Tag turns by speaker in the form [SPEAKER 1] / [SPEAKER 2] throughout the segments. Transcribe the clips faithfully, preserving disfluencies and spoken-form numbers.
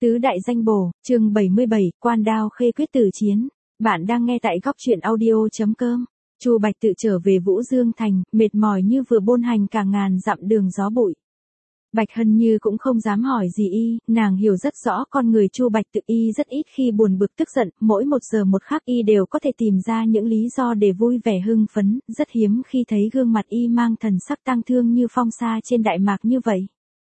[SPEAKER 1] Tứ đại danh bổ, chương bảy mươi bảy, quan đao khê quyết tử chiến. Bạn đang nghe tại góc truyện audio.com. Chu Bạch Tự trở về Vũ Dương Thành, mệt mỏi như vừa bôn hành cả ngàn dặm đường gió bụi. Bạch Hân Như cũng không dám hỏi gì y, nàng hiểu rất rõ con người Chu Bạch Tự y rất ít khi buồn bực tức giận, mỗi một giờ một khắc y đều có thể tìm ra những lý do để vui vẻ hưng phấn, rất hiếm khi thấy gương mặt y mang thần sắc tang thương như phong sa trên đại mạc như vậy.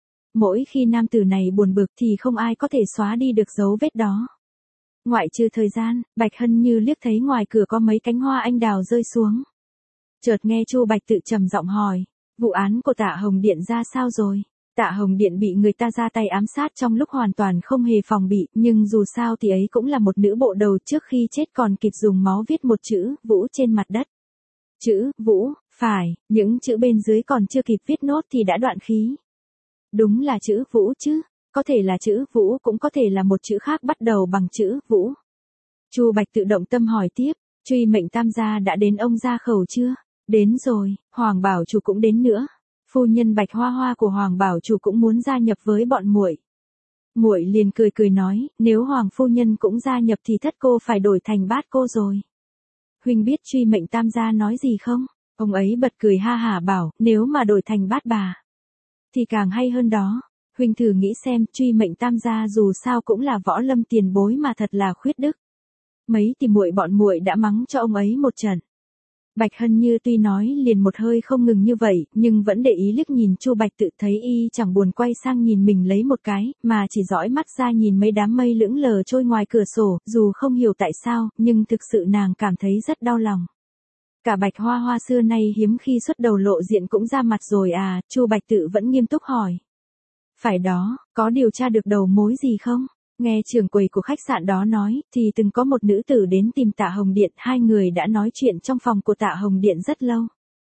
[SPEAKER 1] Mỗi khi nam tử này buồn bực thì không ai có thể xóa đi được dấu vết đó. Ngoại trừ thời gian, Bạch Hân Như liếc thấy ngoài cửa có mấy cánh hoa anh đào rơi xuống. Chợt nghe Chu Bạch Tự trầm giọng hỏi, vụ án của Tạ Hồng Điện ra sao rồi? Tạ Hồng Điện bị người ta ra tay ám sát trong lúc hoàn toàn không hề phòng bị, nhưng dù sao thì ấy cũng là một nữ bộ đầu, trước khi chết còn kịp dùng máu viết một chữ Vũ trên mặt đất. Chữ Vũ, phải, những chữ bên dưới còn chưa kịp viết nốt thì đã đoạn khí. Đúng là chữ Vũ chứ, có thể là chữ Vũ cũng có thể là một chữ khác bắt đầu bằng chữ Vũ. Chu Bạch Tự động tâm hỏi tiếp, Truy Mệnh Tam gia đã đến ông gia khẩu chưa? Đến rồi, Hoàng Bảo chủ cũng đến nữa. Phu nhân Bạch Hoa Hoa của Hoàng Bảo chủ cũng muốn gia nhập với bọn muội. Muội liền cười cười nói, nếu Hoàng phu nhân cũng gia nhập thì thất cô phải đổi thành bát cô rồi. Huynh biết Truy Mệnh Tam gia nói gì không? Ông ấy bật cười ha hả bảo, nếu mà đổi thành bát bà thì càng hay hơn đó. Huynh thử nghĩ xem, Truy Mệnh Tam gia dù sao cũng là võ lâm tiền bối mà thật là khuyết đức. Mấy thì muội bọn muội đã mắng cho ông ấy một trận. Bạch Hân Như tuy nói liền một hơi không ngừng như vậy, nhưng vẫn để ý liếc nhìn Chu Bạch Tự, thấy y chẳng buồn quay sang nhìn mình lấy một cái, mà chỉ dõi mắt ra nhìn mấy đám mây lững lờ trôi ngoài cửa sổ, dù không hiểu tại sao, nhưng thực sự nàng cảm thấy rất đau lòng. Cả Bạch Hoa Hoa xưa nay hiếm khi xuất đầu lộ diện cũng ra mặt rồi à? Chu Bạch Tự vẫn nghiêm túc hỏi. Phải đó, có điều tra được đầu mối gì không? Nghe trưởng quầy của khách sạn đó nói, thì từng có một nữ tử đến tìm Tạ Hồng Điện, hai người đã nói chuyện trong phòng của Tạ Hồng Điện rất lâu.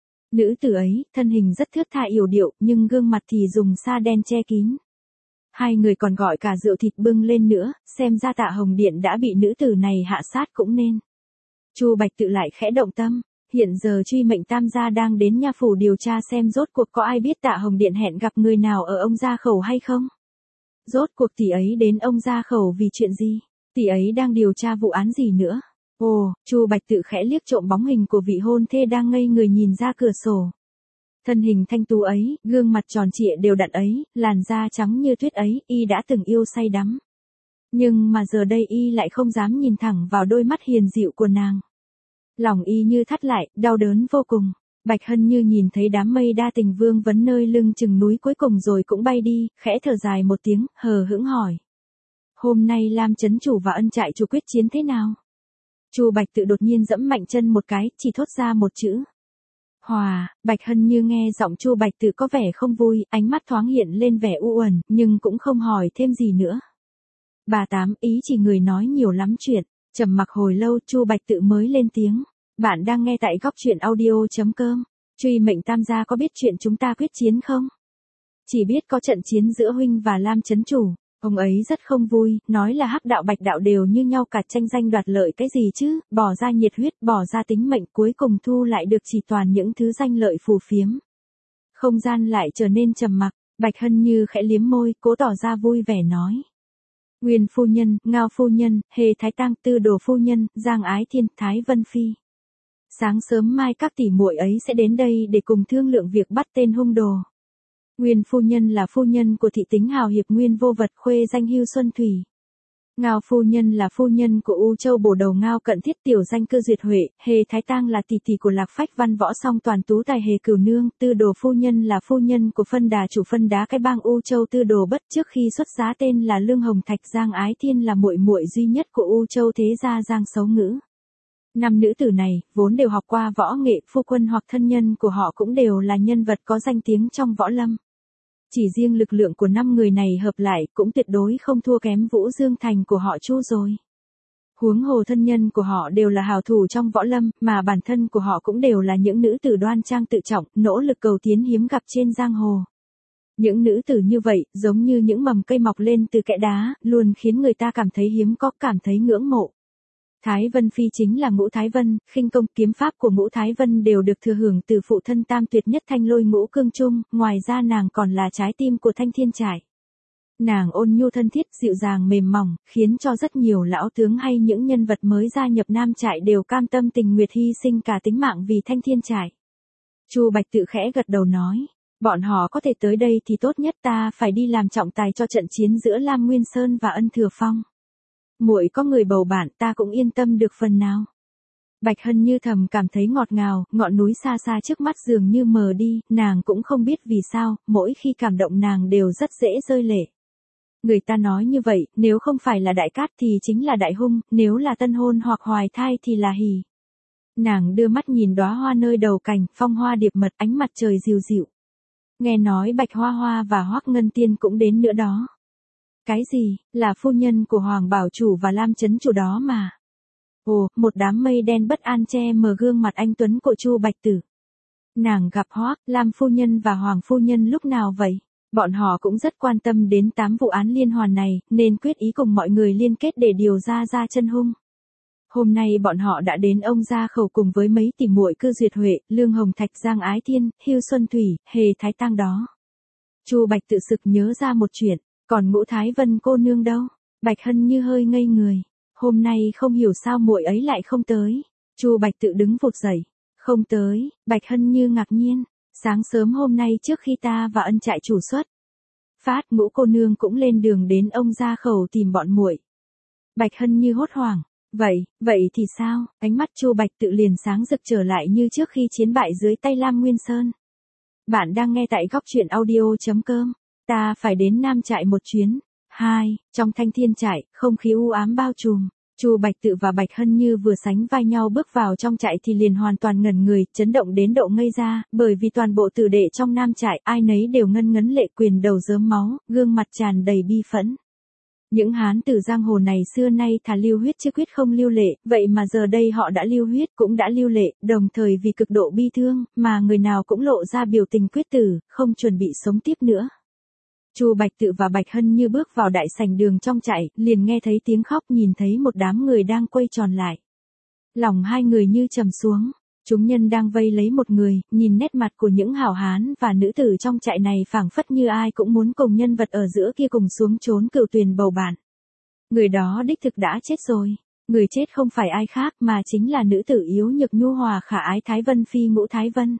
[SPEAKER 1] Nữ tử ấy, thân hình rất thướt tha yểu điệu, nhưng gương mặt thì dùng sa đen che kín. Hai người còn gọi cả rượu thịt bưng lên nữa, xem ra Tạ Hồng Điện đã bị nữ tử này hạ sát cũng nên. Chu Bạch Tự lại khẽ động tâm. Hiện giờ Truy Mệnh Tam gia đang đến nha phủ điều tra xem rốt cuộc có ai biết Tạ Hồng Điện hẹn gặp người nào ở ông gia khẩu hay không? Rốt cuộc tỷ ấy đến ông gia khẩu vì chuyện gì? Tỷ ấy đang điều tra vụ án gì nữa? Ồ, Chu Bạch Tự khẽ liếc trộm bóng hình của vị hôn thê đang ngây người nhìn ra cửa sổ. Thân hình thanh tú ấy, gương mặt tròn trịa đều đặn ấy, làn da trắng như tuyết ấy, y đã từng yêu say đắm. Nhưng mà giờ đây y lại không dám nhìn thẳng vào đôi mắt hiền dịu của nàng. Lòng y như thắt lại, đau đớn vô cùng. Bạch Hân Như nhìn thấy đám mây đa tình vương vấn nơi lưng chừng núi cuối cùng rồi cũng bay đi, khẽ thở dài một tiếng, hờ hững hỏi. Hôm nay Lam Chấn Chủ và Ân Trại Chủ quyết chiến thế nào? Chu Bạch Tự đột nhiên giẫm mạnh chân một cái, chỉ thốt ra một chữ. Hòa. Bạch Hân Như nghe giọng Chu Bạch Tự có vẻ không vui, ánh mắt thoáng hiện lên vẻ u uẩn, nhưng cũng không hỏi thêm gì nữa. Bà Tám, ý chỉ người nói nhiều lắm chuyện. Trầm mặc hồi lâu, Chu Bạch Tự mới lên tiếng. Bạn đang nghe tại góc truyện audio.com. Truy Mệnh Tam gia có biết chuyện chúng ta quyết chiến không? Chỉ biết có trận chiến giữa huynh và Lam Chấn Chủ. Ông ấy rất không vui, nói là hắc đạo bạch đạo đều như nhau cả, tranh danh đoạt lợi cái gì chứ, bỏ ra nhiệt huyết, bỏ ra tính mệnh, cuối cùng thu lại được chỉ toàn những thứ danh lợi phù phiếm. Không gian lại trở nên trầm mặc, Bạch Hân Như khẽ liếm môi, cố tỏ ra vui vẻ nói. Nguyên phu nhân, Ngao phu nhân, Hề Thái Tang, Tư Đồ phu nhân, Giang Ái Thiên, Thái Vân Phi. Sáng sớm mai các tỷ muội ấy sẽ đến đây để cùng thương lượng việc bắt tên hung đồ. Nguyên phu nhân là phu nhân của thị tính hào hiệp Nguyên Vô Vật, khuê danh Hưu Xuân Thủy. Ngao phu nhân là phu nhân của U Châu bổ đầu Ngao Cận Thiết, tiểu danh Cơ Duyệt Huệ. Hề Thái Tang là tỷ tỷ của Lạc Phách Văn Võ Song Toàn Tú Tài Hề Cửu Nương. Tư Đồ phu nhân là phu nhân của phân đà chủ phân đá cái bang U Châu Tư Đồ Bất, trước khi xuất giá tên là Lương Hồng Thạch. Giang Ái Thiên là muội muội duy nhất của U Châu thế gia Giang Xấu Ngữ. Năm nữ tử này vốn đều học qua võ nghệ, phu quân hoặc thân nhân của họ cũng đều là nhân vật có danh tiếng trong võ lâm. Chỉ riêng lực lượng của năm người này hợp lại cũng tuyệt đối không thua kém Vũ Dương Thành của họ Chu rồi. Huống hồ thân nhân của họ đều là hào thủ trong võ lâm, mà bản thân của họ cũng đều là những nữ tử đoan trang tự trọng, nỗ lực cầu tiến hiếm gặp trên giang hồ. Những nữ tử như vậy, giống như những mầm cây mọc lên từ kẽ đá, luôn khiến người ta cảm thấy hiếm có, cảm thấy ngưỡng mộ. Thái Vân Phi chính là Ngũ Thái Vân, khinh công kiếm pháp của Ngũ Thái Vân đều được thừa hưởng từ phụ thân tam tuyệt nhất Thanh Lôi Ngũ Cương Trung, ngoài ra nàng còn là trái tim của Thanh Thiên Trại. Nàng ôn nhu thân thiết, dịu dàng mềm mỏng, khiến cho rất nhiều lão tướng hay những nhân vật mới gia nhập Nam Trại đều cam tâm tình nguyện hy sinh cả tính mạng vì Thanh Thiên Trại. Chu Bạch Tự khẽ gật đầu nói, bọn họ có thể tới đây thì tốt nhất, ta phải đi làm trọng tài cho trận chiến giữa Lam Nguyên Sơn và Ân Thừa Phong. Muội có người bầu bạn, ta cũng yên tâm được phần nào. Bạch Hân Như thầm cảm thấy ngọt ngào, ngọn núi xa xa trước mắt dường như mờ đi, nàng cũng không biết vì sao, mỗi khi cảm động nàng đều rất dễ rơi lệ. Người ta nói như vậy, nếu không phải là đại cát thì chính là đại hung, nếu là tân hôn hoặc hoài thai thì là hỉ. Nàng đưa mắt nhìn đóa hoa nơi đầu cành, phong hoa điệp mật, ánh mặt trời dịu dịu. Nghe nói Bạch Hoa Hoa và Hoắc Ngân Tiên cũng đến nữa đó. Cái gì, là phu nhân của Hoàng Bảo Chủ và Lam Chấn Chủ đó mà. Ồ, một đám mây đen bất an che mờ gương mặt anh tuấn của Chu Bạch Tử. Nàng gặp Hoắc, Lam phu nhân và Hoàng phu nhân lúc nào vậy? Bọn họ cũng rất quan tâm đến tám vụ án liên hoàn này, nên quyết ý cùng mọi người liên kết để điều ra ra chân hung. Hôm nay bọn họ đã đến ông Gia Khẩu cùng với mấy tỷ muội Cư Duyệt Huệ, Lương Hồng Thạch, Giang Ái Thiên, Hưu Xuân Thủy, Hề Thái Tang đó. Chu Bạch tự sực nhớ ra một chuyện, còn Ngũ Thái Vân cô nương đâu? Bạch Hân Như hơi ngây người. Hôm nay không hiểu sao muội ấy lại không tới. Chu Bạch tự đứng vụt dậy. Không tới, Bạch Hân Như ngạc nhiên. Sáng sớm hôm nay trước khi ta và Ân Trại chủ xuất phát, Ngũ cô nương cũng lên đường đến ông Gia Khẩu tìm bọn muội. Bạch Hân Như hốt hoảng. Vậy, vậy thì sao? Ánh mắt Chu Bạch tự liền sáng rực trở lại như trước khi chiến bại dưới tay Lam Nguyên Sơn. Bạn đang nghe tại góc truyện audio chấm com. Ta phải đến Nam Trại một chuyến. hai. Trong Thanh Thiên Trại, không khí u ám bao trùm. Chu Bạch Tự và Bạch Hân Như vừa sánh vai nhau bước vào trong trại thì liền hoàn toàn ngẩn người, chấn động đến độ ngây ra, bởi vì toàn bộ tử đệ trong Nam Trại ai nấy đều ngân ngấn lệ, quyền đầu rớm máu, gương mặt tràn đầy bi phẫn. Những hán tử giang hồ này xưa nay thà lưu huyết chứ quyết không lưu lệ, vậy mà giờ đây họ đã lưu huyết cũng đã lưu lệ, đồng thời vì cực độ bi thương, mà người nào cũng lộ ra biểu tình quyết tử, không chuẩn bị sống tiếp nữa. Chu Bạch Tự và Bạch Hân Như bước vào đại sảnh đường trong trại, liền nghe thấy tiếng khóc, nhìn thấy một đám người đang quay tròn lại. Lòng hai người như trầm xuống, chúng nhân đang vây lấy một người, nhìn nét mặt của những hảo hán và nữ tử trong trại này phảng phất như ai cũng muốn cùng nhân vật ở giữa kia cùng xuống trốn cửu tuyền bầu bạn. Người đó đích thực đã chết rồi, người chết không phải ai khác mà chính là nữ tử yếu nhược nhu hòa khả ái Thái Vân Phi Ngũ Thái Vân.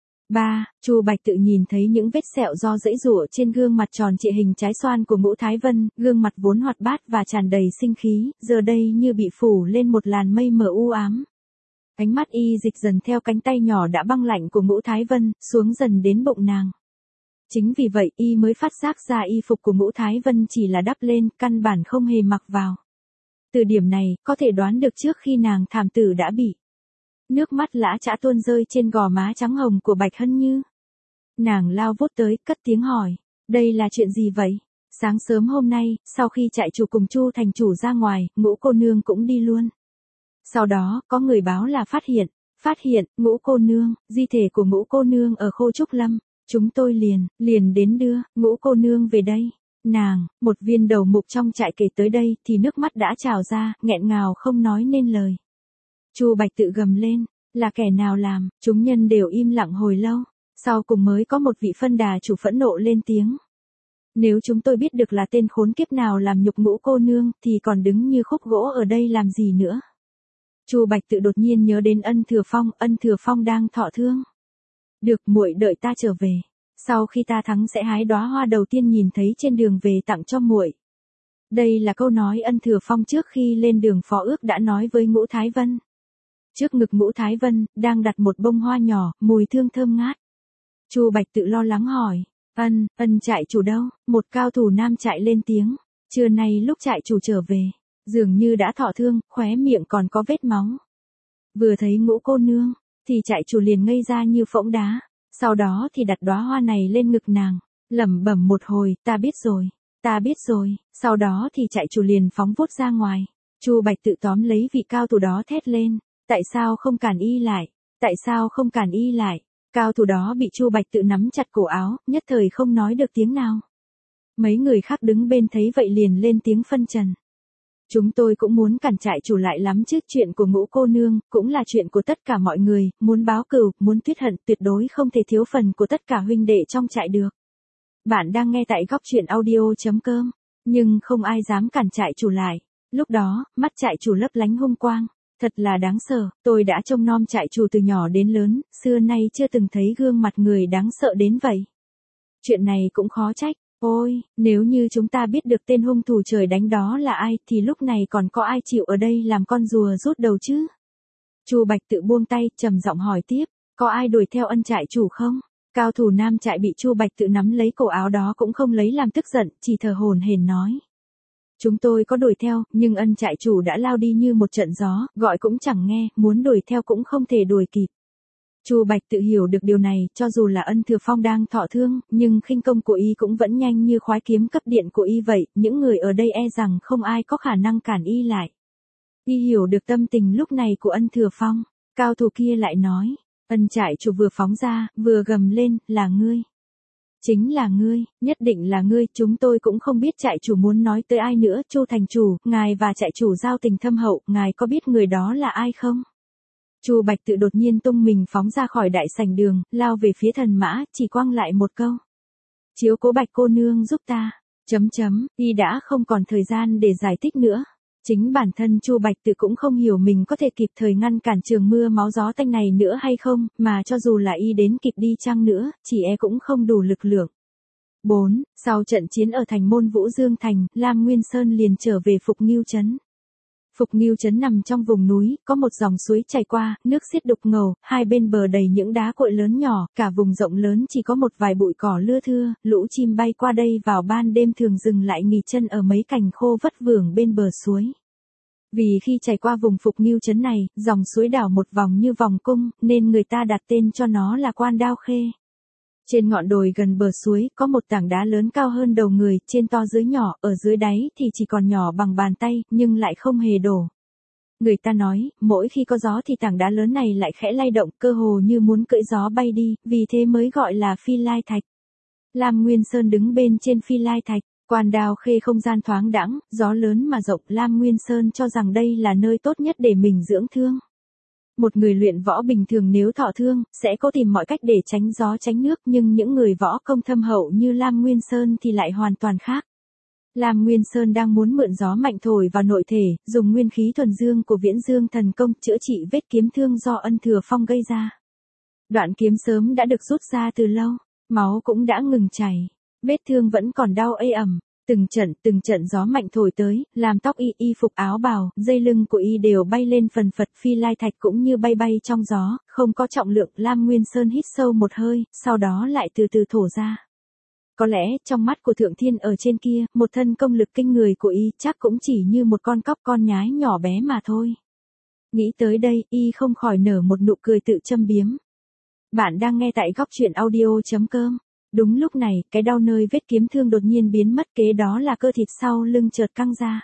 [SPEAKER 1] ba. Chu Bạch Tự nhìn thấy những vết sẹo do giãy giụa trên gương mặt tròn trịa hình trái xoan của Ngũ Thái Vân, gương mặt vốn hoạt bát và tràn đầy sinh khí, giờ đây như bị phủ lên một làn mây mờ u ám. Ánh mắt y dịch dần theo cánh tay nhỏ đã băng lạnh của Ngũ Thái Vân, xuống dần đến bụng nàng. Chính vì vậy y mới phát giác ra y phục của Ngũ Thái Vân chỉ là đắp lên, căn bản không hề mặc vào. Từ điểm này, có thể đoán được trước khi nàng thảm tử đã bị. Nước mắt lã chã tuôn rơi trên gò má trắng hồng của Bạch Hân Như. Nàng lao vút tới, cất tiếng hỏi, đây là chuyện gì vậy? Sáng sớm hôm nay, sau khi trại chủ cùng Chu thành chủ ra ngoài, Ngũ cô nương cũng đi luôn. Sau đó, có người báo là phát hiện, phát hiện, Ngũ cô nương, di thể của Ngũ cô nương ở Khô Trúc Lâm. Chúng tôi liền, liền đến đưa, Ngũ cô nương về đây. Nàng, một viên đầu mục trong trại kể tới đây, thì nước mắt đã trào ra, nghẹn ngào không nói nên lời. Chu Bạch Tự gầm lên, là kẻ nào làm? Chúng nhân đều im lặng hồi lâu, sau cùng mới có một vị phân đà chủ phẫn nộ lên tiếng. Nếu chúng tôi biết được là tên khốn kiếp nào làm nhục Ngũ cô nương, thì còn đứng như khúc gỗ ở đây làm gì nữa? Chu Bạch Tự đột nhiên nhớ đến Ân Thừa Phong, Ân Thừa Phong đang thọ thương. Được, muội đợi ta trở về, sau khi ta thắng sẽ hái đóa hoa đầu tiên nhìn thấy trên đường về tặng cho muội. Đây là câu nói Ân Thừa Phong trước khi lên đường phó ước đã nói với Ngũ Thái Vân. Trước ngực Ngũ Thái Vân, đang đặt một bông hoa nhỏ, mùi thương thơm ngát. Chu Bạch Tự lo lắng hỏi, Ân, Ân trại chủ đâu? Một cao thủ nam trại lên tiếng, trưa nay lúc trại chủ trở về, dường như đã thọ thương, khóe miệng còn có vết máu. Vừa thấy Ngũ cô nương, thì trại chủ liền ngây ra như phỗng đá, sau đó thì đặt đóa hoa này lên ngực nàng, lẩm bẩm một hồi, ta biết rồi, ta biết rồi, sau đó thì trại chủ liền phóng vút ra ngoài. Chu Bạch Tự tóm lấy vị cao thủ đó thét lên, tại sao không cản y lại, tại sao không cản y lại? Cao thủ đó bị Chu Bạch Tự nắm chặt cổ áo, nhất thời không nói được tiếng nào. Mấy người khác đứng bên thấy vậy liền lên tiếng phân trần. Chúng tôi cũng muốn cản trại chủ lại lắm chứ, chuyện của Ngũ cô nương, cũng là chuyện của tất cả mọi người, muốn báo cừu, muốn tuyết hận, tuyệt đối không thể thiếu phần của tất cả huynh đệ trong trại được. Bạn đang nghe tại góc chuyện audio chấm com. Nhưng không ai dám cản trại chủ lại. Lúc đó, mắt trại chủ lấp lánh hung quang. Thật là đáng sợ, tôi đã trông nom trại chủ từ nhỏ đến lớn, xưa nay chưa từng thấy gương mặt người đáng sợ đến vậy. Chuyện này cũng khó trách. Ôi, nếu như chúng ta biết được tên hung thủ trời đánh đó là ai thì lúc này còn có ai chịu ở đây làm con rùa rút đầu chứ? Chu Bạch tự buông tay, trầm giọng hỏi tiếp, có ai đuổi theo ân trại chủ không? Cao thủ nam trại bị Chu Bạch tự nắm lấy cổ áo đó cũng không lấy làm tức giận, chỉ thở hổn hển nói. Chúng tôi có đuổi theo, nhưng ân trại chủ đã lao đi như một trận gió, gọi cũng chẳng nghe, muốn đuổi theo cũng không thể đuổi kịp. Chu Bạch tự hiểu được điều này, cho dù là Ân Thừa Phong đang thọ thương, nhưng khinh công của y cũng vẫn nhanh như khoái kiếm cấp điện của y vậy, những người ở đây e rằng không ai có khả năng cản y lại. Y hiểu được tâm tình lúc này của Ân Thừa Phong, cao thủ kia lại nói, ân trại chủ vừa phóng ra, vừa gầm lên, là ngươi. Chính là ngươi, nhất định là ngươi, chúng tôi cũng không biết trại chủ muốn nói tới ai nữa, Chu thành chủ, ngài và trại chủ giao tình thâm hậu, ngài có biết người đó là ai không? Chu Bạch tự đột nhiên tung mình phóng ra khỏi đại sảnh đường, lao về phía thần mã, chỉ quăng lại một câu. Chiếu cố Bạch cô nương giúp ta, chấm chấm, y đã không còn thời gian để giải thích nữa. Chính bản thân Chu Bạch tự cũng không hiểu mình có thể kịp thời ngăn cản trường mưa máu gió tanh này nữa hay không, mà cho dù là y đến kịp đi chăng nữa, chỉ e cũng không đủ lực lượng. bốn. Sau trận chiến ở thành môn Vũ Dương Thành, Lam Nguyên Sơn liền trở về Phục Ngưu Trấn. Phục Ngưu Trấn nằm trong vùng núi, có một dòng suối chảy qua, nước xiết đục ngầu, hai bên bờ đầy những đá cội lớn nhỏ, cả vùng rộng lớn chỉ có một vài bụi cỏ lưa thưa, lũ chim bay qua đây vào ban đêm thường dừng lại nghỉ chân ở mấy cành khô vất vưởng bên bờ suối. Vì khi chảy qua vùng Phục Ngưu Trấn này, dòng suối đảo một vòng như vòng cung, nên người ta đặt tên cho nó là Quan Đao Khê. Trên ngọn đồi gần bờ suối, có một tảng đá lớn cao hơn đầu người, trên to dưới nhỏ, ở dưới đáy thì chỉ còn nhỏ bằng bàn tay, nhưng lại không hề đổ. Người ta nói, mỗi khi có gió thì tảng đá lớn này lại khẽ lay động, cơ hồ như muốn cưỡi gió bay đi, vì thế mới gọi là Phi Lai Thạch. Lam Nguyên Sơn đứng bên trên Phi Lai Thạch, Quan Đao Khê không gian thoáng đãng, gió lớn mà rộng, Lam Nguyên Sơn cho rằng đây là nơi tốt nhất để mình dưỡng thương. Một người luyện võ bình thường nếu thọ thương, sẽ cố tìm mọi cách để tránh gió tránh nước, nhưng những người võ công thâm hậu như Lam Nguyên Sơn thì lại hoàn toàn khác. Lam Nguyên Sơn đang muốn mượn gió mạnh thổi vào nội thể, dùng nguyên khí thuần dương của Viễn Dương thần công chữa trị vết kiếm thương do Ân Thừa Phong gây ra. Đoạn kiếm sớm đã được rút ra từ lâu, máu cũng đã ngừng chảy, vết thương vẫn còn đau ê ẩm. Từng trận, từng trận gió mạnh thổi tới, làm tóc y, y phục áo bào, dây lưng của y đều bay lên phần phật, Phi Lai Thạch cũng như bay bay trong gió, không có trọng lượng. Lam Nguyên Sơn hít sâu một hơi, sau đó lại từ từ thổ ra. Có lẽ, trong mắt của Thượng Thiên ở trên kia, một thân công lực kinh người của y chắc cũng chỉ như một con cóc con nhái nhỏ bé mà thôi. Nghĩ tới đây, y không khỏi nở một nụ cười tự châm biếm. Bạn đang nghe tại góc chuyện audio chấm com. Đúng lúc này, cái đau nơi vết kiếm thương đột nhiên biến mất, kế đó là cơ thịt sau lưng chợt căng ra.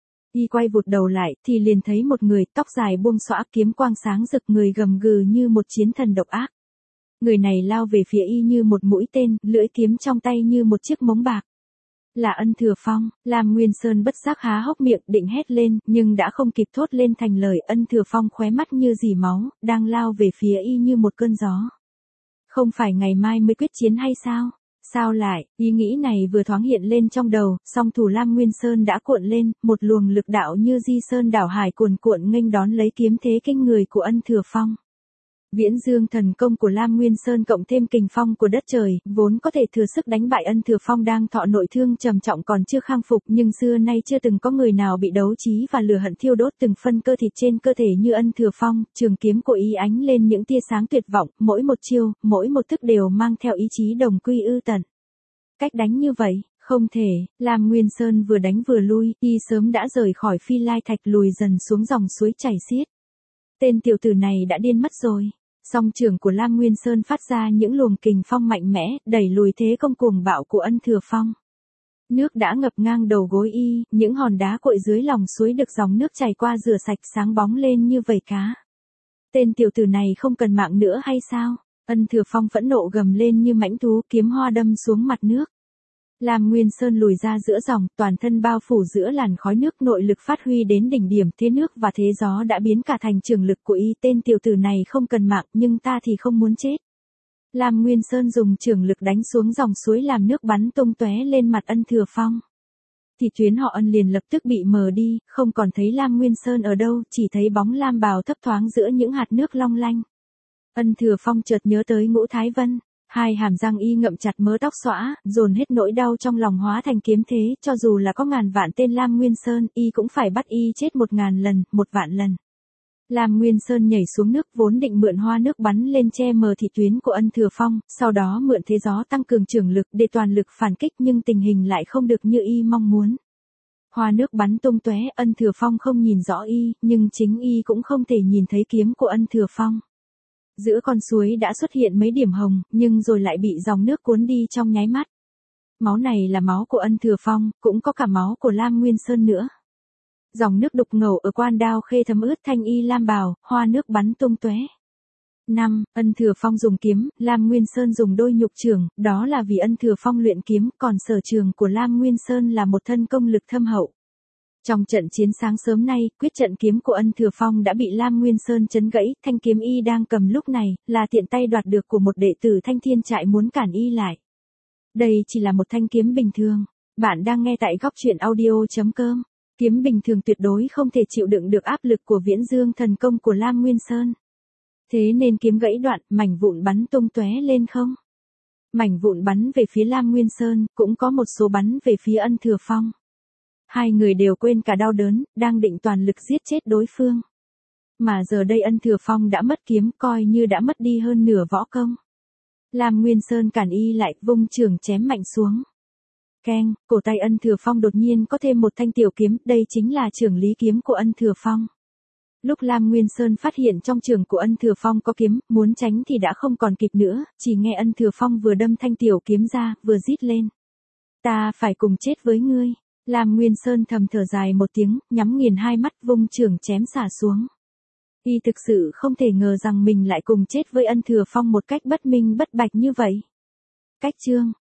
[SPEAKER 1] Y quay vụt đầu lại, thì liền thấy một người, tóc dài buông xõa, kiếm quang sáng rực, người gầm gừ như một chiến thần độc ác. Người này lao về phía y như một mũi tên, lưỡi kiếm trong tay như một chiếc mống bạc. Là Ân Thừa Phong. Lam Nguyên Sơn bất giác há hốc miệng định hét lên, nhưng đã không kịp thốt lên thành lời. Ân Thừa Phong khóe mắt như dì máu, đang lao về phía y như một cơn gió. Không phải ngày mai mới quyết chiến hay sao? Sao lại? Ý nghĩ này vừa thoáng hiện lên trong đầu, song thủ Lam Nguyên Sơn đã cuộn lên, một luồng lực đạo như di sơn đảo hải cuồn cuộn nghênh đón lấy kiếm thế kinh người của Ân Thừa Phong. Viễn Dương thần công của Lam Nguyên Sơn cộng thêm kình phong của đất trời, vốn có thể thừa sức đánh bại Ân Thừa Phong đang thọ nội thương trầm trọng còn chưa khang phục, nhưng xưa nay chưa từng có người nào bị đấu trí và lửa hận thiêu đốt từng phân cơ thịt trên cơ thể như Ân Thừa Phong. Trường kiếm của y ánh lên những tia sáng tuyệt vọng, mỗi một chiêu, mỗi một thức đều mang theo ý chí đồng quy ư tận. Cách đánh như vậy, không thể. Lam Nguyên Sơn vừa đánh vừa lui, y sớm đã rời khỏi Phi Lai Thạch, lùi dần xuống dòng suối chảy xiết. Tên tiểu tử này đã điên mất rồi. Song trường của Lam Nguyên Sơn phát ra những luồng kình phong mạnh mẽ, đẩy lùi thế công cuồng bạo của Ân Thừa Phong. Nước đã ngập ngang đầu gối y, những hòn đá cội dưới lòng suối được dòng nước chảy qua rửa sạch, sáng bóng lên như vảy cá. Tên tiểu tử này không cần mạng nữa hay sao? Ân Thừa Phong phẫn nộ gầm lên như mãnh thú, kiếm hoa đâm xuống mặt nước. Lam Nguyên Sơn lùi ra giữa dòng, toàn thân bao phủ giữa làn khói nước, nội lực phát huy đến đỉnh điểm, thế nước và thế gió đã biến cả thành trường lực của y. Tên tiểu tử này không cần mạng, nhưng ta thì không muốn chết. Lam Nguyên Sơn dùng trường lực đánh xuống dòng suối làm nước bắn tung tóe lên mặt Ân Thừa Phong. Thì tuyến họ Ân liền lập tức bị mờ đi, không còn thấy Lam Nguyên Sơn ở đâu, chỉ thấy bóng lam bào thấp thoáng giữa những hạt nước long lanh. Ân Thừa Phong chợt nhớ tới Ngũ Thái Vân, hai hàm răng y ngậm chặt mớ tóc xõa, dồn hết nỗi đau trong lòng hóa thành kiếm thế, cho dù là có ngàn vạn tên Lam Nguyên Sơn, y cũng phải bắt y chết một ngàn lần, một vạn lần. Lam Nguyên Sơn nhảy xuống nước vốn định mượn hoa nước bắn lên che mờ thị tuyến của Ân Thừa Phong, sau đó mượn thế gió tăng cường trường lực để toàn lực phản kích nhưng tình hình lại không được như y mong muốn. Hoa nước bắn tung tóe, Ân Thừa Phong không nhìn rõ y, nhưng chính y cũng không thể nhìn thấy kiếm của Ân Thừa Phong. Giữa con suối đã xuất hiện mấy điểm hồng, nhưng rồi lại bị dòng nước cuốn đi trong nháy mắt. Máu này là máu của Ân Thừa Phong, cũng có cả máu của Lam Nguyên Sơn nữa. Dòng nước đục ngầu ở Quan Đao Khê thấm ướt thanh y lam bào, hoa nước bắn tung tóe. năm. Ân Thừa Phong dùng kiếm, Lam Nguyên Sơn dùng đôi nhục trường, đó là vì Ân Thừa Phong luyện kiếm, còn sở trường của Lam Nguyên Sơn là một thân công lực thâm hậu. Trong trận chiến sáng sớm nay, quyết trận kiếm của Ân Thừa Phong đã bị Lam Nguyên Sơn chấn gãy, thanh kiếm y đang cầm lúc này, là tiện tay đoạt được của một đệ tử Thanh Thiên Trại muốn cản y lại. Đây chỉ là một thanh kiếm bình thường. Bạn đang nghe tại góc truyện audio chấm com. Kiếm bình thường tuyệt đối không thể chịu đựng được áp lực của Viễn Dương thần công của Lam Nguyên Sơn. Thế nên kiếm gãy đoạn, mảnh vụn bắn tung tóe lên không. Mảnh vụn bắn về phía Lam Nguyên Sơn, cũng có một số bắn về phía Ân Thừa Phong. Hai người đều quên cả đau đớn, đang định toàn lực giết chết đối phương. Mà giờ đây Ân Thừa Phong đã mất kiếm, coi như đã mất đi hơn nửa võ công. Lam Nguyên Sơn cản y lại, vung trường chém mạnh xuống. Keng, cổ tay Ân Thừa Phong đột nhiên có thêm một thanh tiểu kiếm, đây chính là trường lý kiếm của Ân Thừa Phong. Lúc Lam Nguyên Sơn phát hiện trong trường của Ân Thừa Phong có kiếm, muốn tránh thì đã không còn kịp nữa, chỉ nghe Ân Thừa Phong vừa đâm thanh tiểu kiếm ra, vừa rít lên. Ta phải cùng chết với ngươi. Lam Nguyên Sơn thầm thở dài một tiếng, nhắm nghiền hai mắt, vung trường chém xả xuống. Y thực sự không thể ngờ rằng mình lại cùng chết với Ân Thừa Phong một cách bất minh bất bạch như vậy. Cách chương